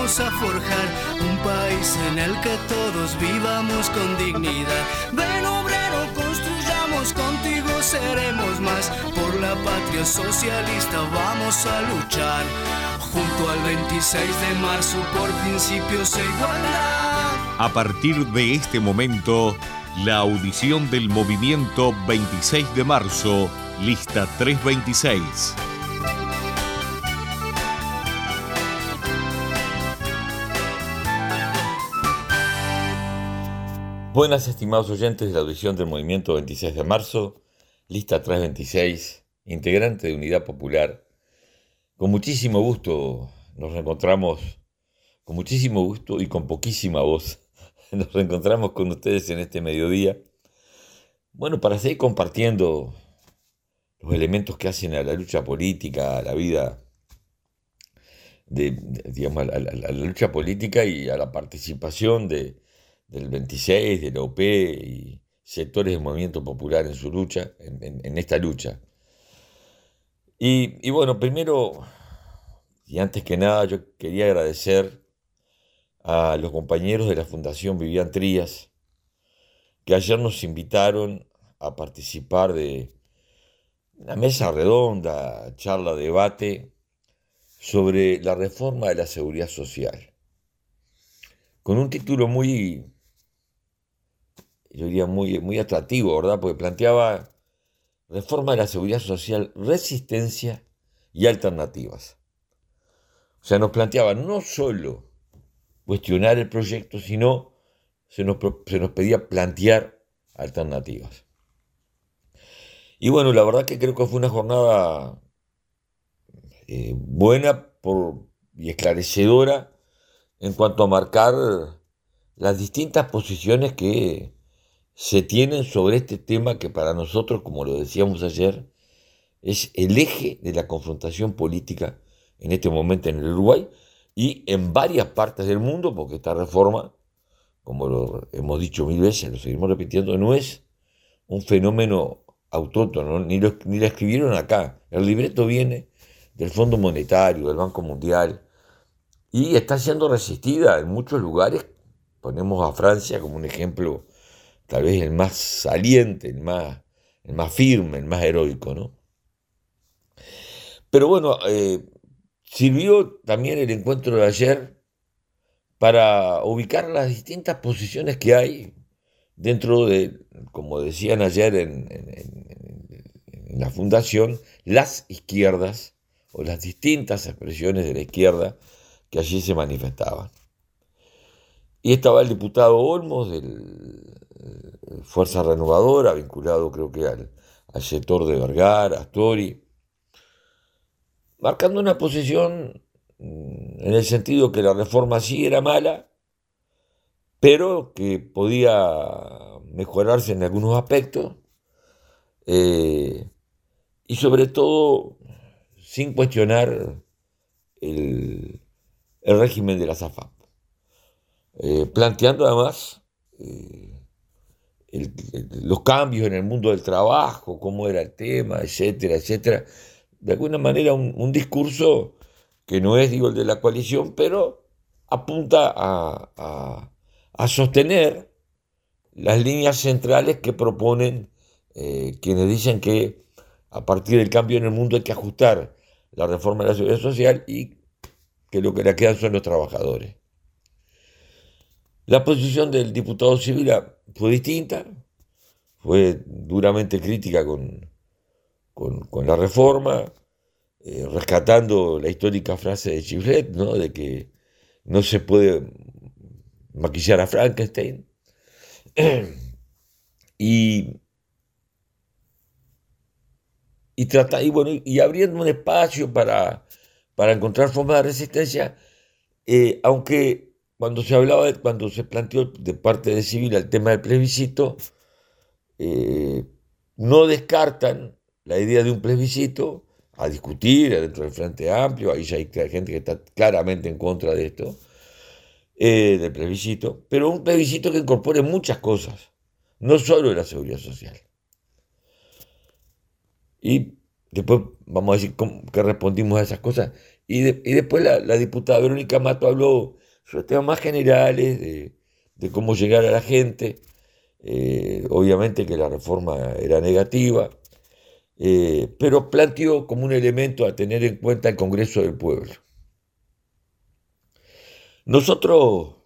vamos a forjar un país en el que todos vivamos con dignidad. Ven obrero, construyamos, contigo seremos más. Por la patria socialista vamos a luchar, junto al 26 de marzo por principios e igualdad. A partir de este momento, la audición del movimiento 26 de marzo, lista 326. Buenas, estimados oyentes de la audición del movimiento 26 de marzo, lista 326, integrante de Unidad Popular. Con muchísimo gusto nos reencontramos, con muchísimo gusto y con poquísima voz, nos reencontramos con ustedes en este mediodía. Bueno, para seguir compartiendo los elementos que hacen a la lucha política, a la vida, digamos, a la lucha política y a la participación del 26, de la OP y sectores del movimiento popular en su lucha, en esta lucha. Y bueno, primero y antes que nada, yo quería agradecer a los compañeros de la Fundación Vivian Trías, que ayer nos invitaron a participar de una mesa redonda, charla, debate sobre la reforma de la seguridad social, con un título muy, yo diría muy atractivo, ¿verdad? Porque planteaba reforma de la seguridad social, resistencia y alternativas. O sea, nos planteaba no solo cuestionar el proyecto, sino se nos pedía plantear alternativas. Y bueno, la verdad que creo que fue una jornada buena y esclarecedora en cuanto a marcar las distintas posiciones que se tienen sobre este tema que para nosotros, como lo decíamos ayer, es el eje de la confrontación política en este momento en el Uruguay y en varias partes del mundo, porque esta reforma, como lo hemos dicho mil veces, lo seguimos repitiendo, no es un fenómeno autóctono, ni la escribieron acá. El libreto viene del Fondo Monetario, del Banco Mundial, y está siendo resistida en muchos lugares. Ponemos a Francia como un ejemplo, tal vez el más saliente, el más firme, el más heroico, ¿no? Pero bueno, sirvió también el encuentro de ayer para ubicar las distintas posiciones que hay dentro de, como decían ayer en la fundación, las izquierdas o las distintas expresiones de la izquierda que allí se manifestaban. Y estaba el diputado Olmos de Fuerza Renovadora, vinculado creo que al sector de Vergara, Astori, marcando una posición en el sentido que la reforma sí era mala, pero que podía mejorarse en algunos aspectos, y sobre todo sin cuestionar el régimen de la SAFAP, planteando además los cambios en el mundo del trabajo, cómo era el tema, etcétera, etcétera. De alguna manera un discurso que no es, digo, el de la coalición, pero apunta a sostener las líneas centrales que proponen quienes dicen que a partir del cambio en el mundo hay que ajustar la reforma de la seguridad social y que lo que le quedan son los trabajadores. La posición del diputado Sibila fue distinta, fue duramente crítica con la reforma, rescatando la histórica frase de Chiflet, ¿no?, de que no se puede maquillar a Frankenstein, y abriendo un espacio para encontrar formas de resistencia, aunque cuando se planteó de parte de Sibila el tema del plebiscito, no descartan la idea de un plebiscito a discutir dentro del Frente Amplio. Ahí ya hay gente que está claramente en contra de esto, del plebiscito, pero un plebiscito que incorpore muchas cosas, no solo de la seguridad social. Y después vamos a decir qué respondimos a esas cosas Y después la diputada Verónica Mato habló sobre temas más generales, de cómo llegar a la gente. Obviamente que la reforma era negativa, pero planteó como un elemento a tener en cuenta el Congreso del Pueblo. Nosotros,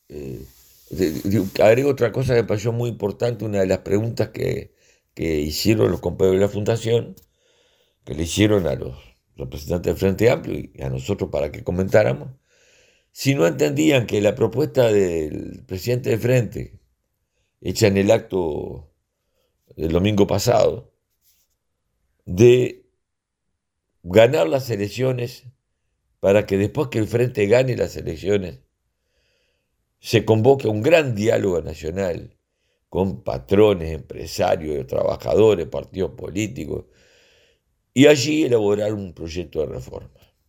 agrego otra cosa que me pareció muy importante, una de las preguntas que hicieron los compañeros de la Fundación, que le hicieron a los representantes del Frente Amplio y a nosotros para que comentáramos, si no entendían que la propuesta del presidente del Frente, hecha en el acto del domingo pasado, de ganar las elecciones para que después que el Frente gane las elecciones, se convoque un gran diálogo nacional con patrones, empresarios, trabajadores, partidos políticos, y allí elaborar un proyecto de reforma.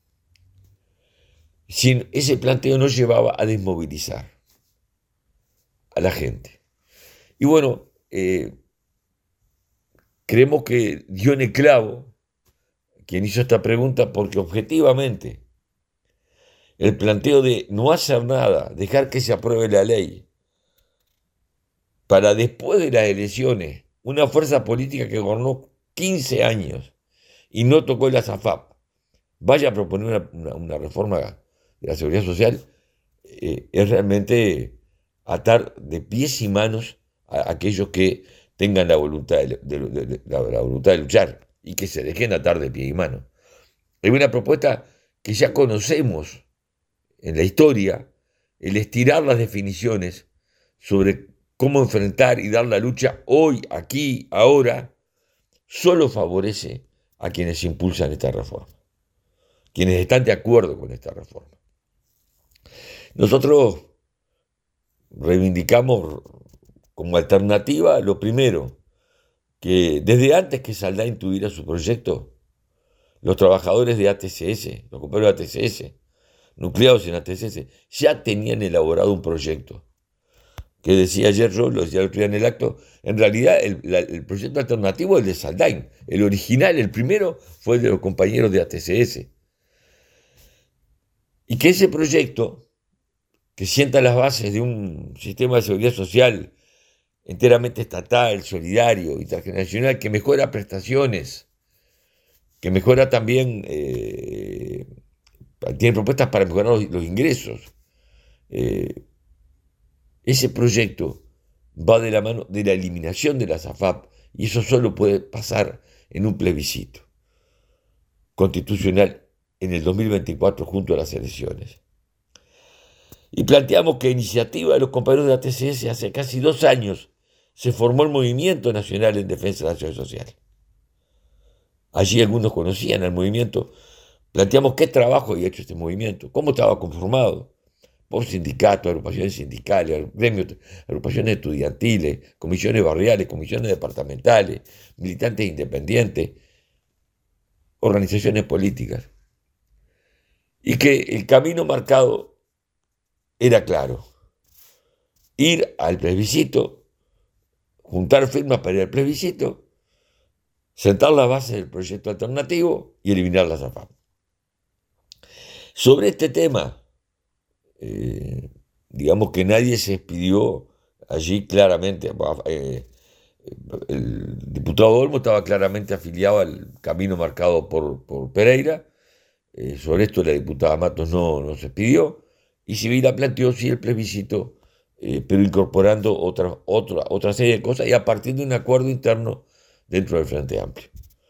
Ese planteo nos llevaba a desmovilizar a la gente. Y bueno, creemos que dio en el clavo quien hizo esta pregunta, porque objetivamente el planteo de no hacer nada, dejar que se apruebe la ley, para después de las elecciones, una fuerza política que gobernó 15 años y no tocó la SAFAP, vaya a proponer una reforma de la seguridad social, es realmente atar de pies y manos a aquellos que tengan la voluntad la voluntad de luchar y que se dejen atar de pie y mano. Es una propuesta que ya conocemos en la historia, el estirar las definiciones sobre cómo enfrentar y dar la lucha hoy, aquí, ahora, solo favorece a quienes impulsan esta reforma, quienes están de acuerdo con esta reforma. Nosotros reivindicamos como alternativa lo primero, que desde antes que Saldain tuviera su proyecto, los trabajadores de ATCS, los compañeros de ATCS, nucleados en ATCS, ya tenían elaborado un proyecto, que decía ayer yo, lo decía el otro día en el acto, en realidad el proyecto alternativo es el de Saldain, el original, el primero, fue el de los compañeros de ATCS. Y que ese proyecto, que sienta las bases de un sistema de seguridad social enteramente estatal, solidario, intergeneracional, que mejora prestaciones, que mejora también, tiene propuestas para mejorar los ingresos. Ese proyecto va de la mano de la eliminación de la SAFAP, y eso solo puede pasar en un plebiscito constitucional en el 2024 junto a las elecciones. Y planteamos que a iniciativa de los compañeros de ATCS hace casi 2 años se formó el Movimiento Nacional en Defensa de la Seguridad Social. Allí algunos conocían al movimiento. Planteamos qué trabajo había hecho este movimiento, cómo estaba conformado por sindicatos, agrupaciones sindicales, gremios, agrupaciones estudiantiles, comisiones barriales, comisiones departamentales, militantes independientes, organizaciones políticas. Y que el camino marcado era claro: ir al plebiscito, juntar firmas para ir al plebiscito, sentar las bases del proyecto alternativo y eliminar la SAFAP. Sobre este tema, digamos que nadie se expidió allí claramente. El diputado Olmo estaba claramente afiliado al camino marcado por Pereira. Sobre esto la diputada Matos no se expidió, y Sibila planteó sí el plebiscito, pero incorporando otra serie de cosas y a partir de un acuerdo interno dentro del Frente Amplio.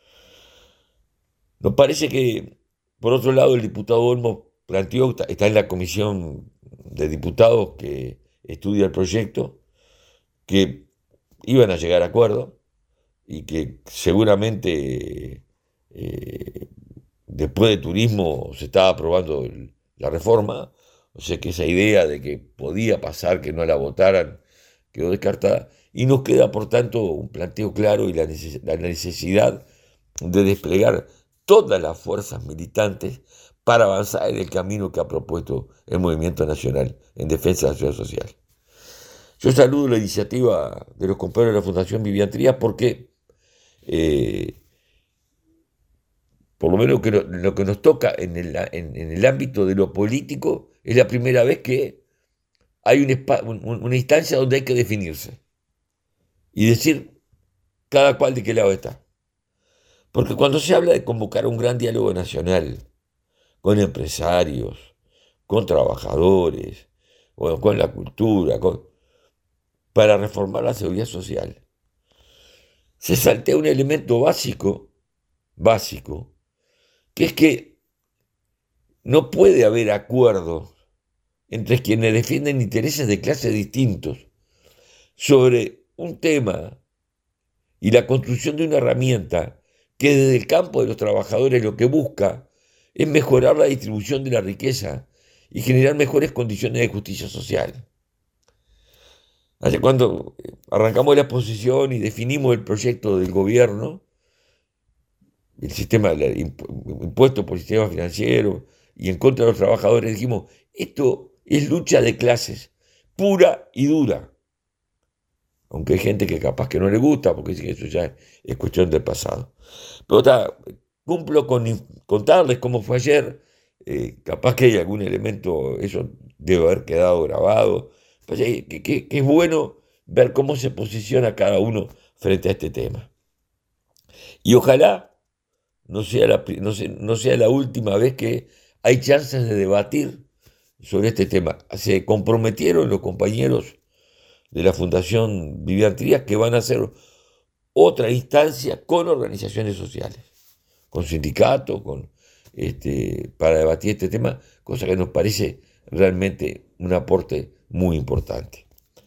Nos parece que, por otro lado, el diputado Olmo planteó, está en la comisión de diputados que estudia el proyecto, que iban a llegar a acuerdo y que seguramente después de turismo se estaba aprobando la reforma, o sea que esa idea de que podía pasar que no la votaran quedó descartada, y nos queda por tanto un planteo claro y la necesidad de desplegar todas las fuerzas militantes para avanzar en el camino que ha propuesto el Movimiento Nacional en Defensa de la Seguridad Social. Yo saludo la iniciativa de los compañeros de la Fundación Vivian Trías porque por lo menos lo que nos toca en el ámbito de lo político, es la primera vez que hay una instancia donde hay que definirse y decir cada cual de qué lado está. Porque cuando se habla de convocar un gran diálogo nacional con empresarios, con trabajadores, bueno, con la cultura, para reformar la seguridad social, se saltea un elemento básico, que es que no puede haber acuerdo entre quienes defienden intereses de clases distintos sobre un tema y la construcción de una herramienta que desde el campo de los trabajadores lo que busca es mejorar la distribución de la riqueza y generar mejores condiciones de justicia social. Hace cuando arrancamos la exposición y definimos el proyecto del gobierno, el sistema del impuesto por el sistema financiero y en contra de los trabajadores, dijimos, esto es lucha de clases, pura y dura. Aunque hay gente que capaz que no le gusta, porque dice que eso ya es cuestión del pasado. Pero cumplo con contarles cómo fue ayer. Capaz que hay algún elemento, eso debe haber quedado grabado. Que es bueno ver cómo se posiciona cada uno frente a este tema. Y ojalá no sea la última vez que hay chances de debatir sobre este tema. Se comprometieron los compañeros de la Fundación Vivian Trías que van a hacer otra instancia con organizaciones sociales, con sindicatos, para debatir este tema, cosa que nos parece realmente un aporte muy importante.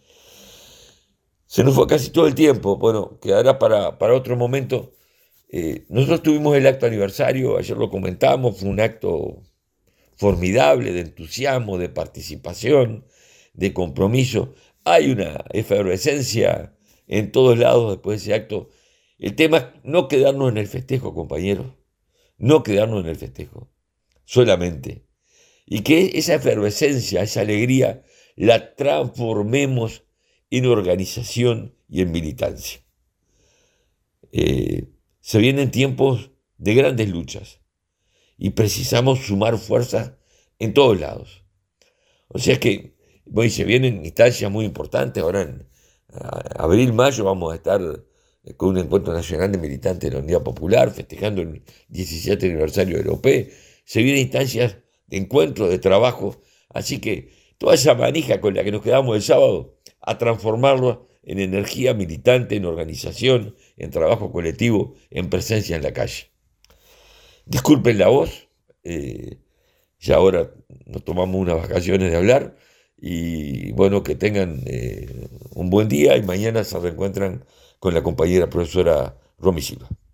Se nos fue casi todo el tiempo, bueno, quedará para otro momento. Nosotros tuvimos el acto aniversario, ayer lo comentamos, fue un acto formidable de entusiasmo, de participación, de compromiso. Hay una efervescencia en todos lados después de ese acto. El tema es no quedarnos en el festejo, compañeros, no quedarnos en el festejo solamente. Y que esa efervescencia, esa alegría, la transformemos en organización y en militancia. Se vienen tiempos de grandes luchas y precisamos sumar fuerzas en todos lados. O sea que se vienen instancias muy importantes. Ahora en abril, mayo vamos a estar con un encuentro nacional de militantes de la Unidad Popular, festejando el 17 aniversario del OP. Se vienen instancias de encuentro, de trabajo. Así que toda esa manija con la que nos quedamos el sábado, a transformarlo en energía militante, en organización, en trabajo colectivo, en presencia en la calle. Disculpen la voz, ya ahora nos tomamos unas vacaciones de hablar y bueno, que tengan un buen día y mañana se reencuentran con la compañera profesora Romy Silva.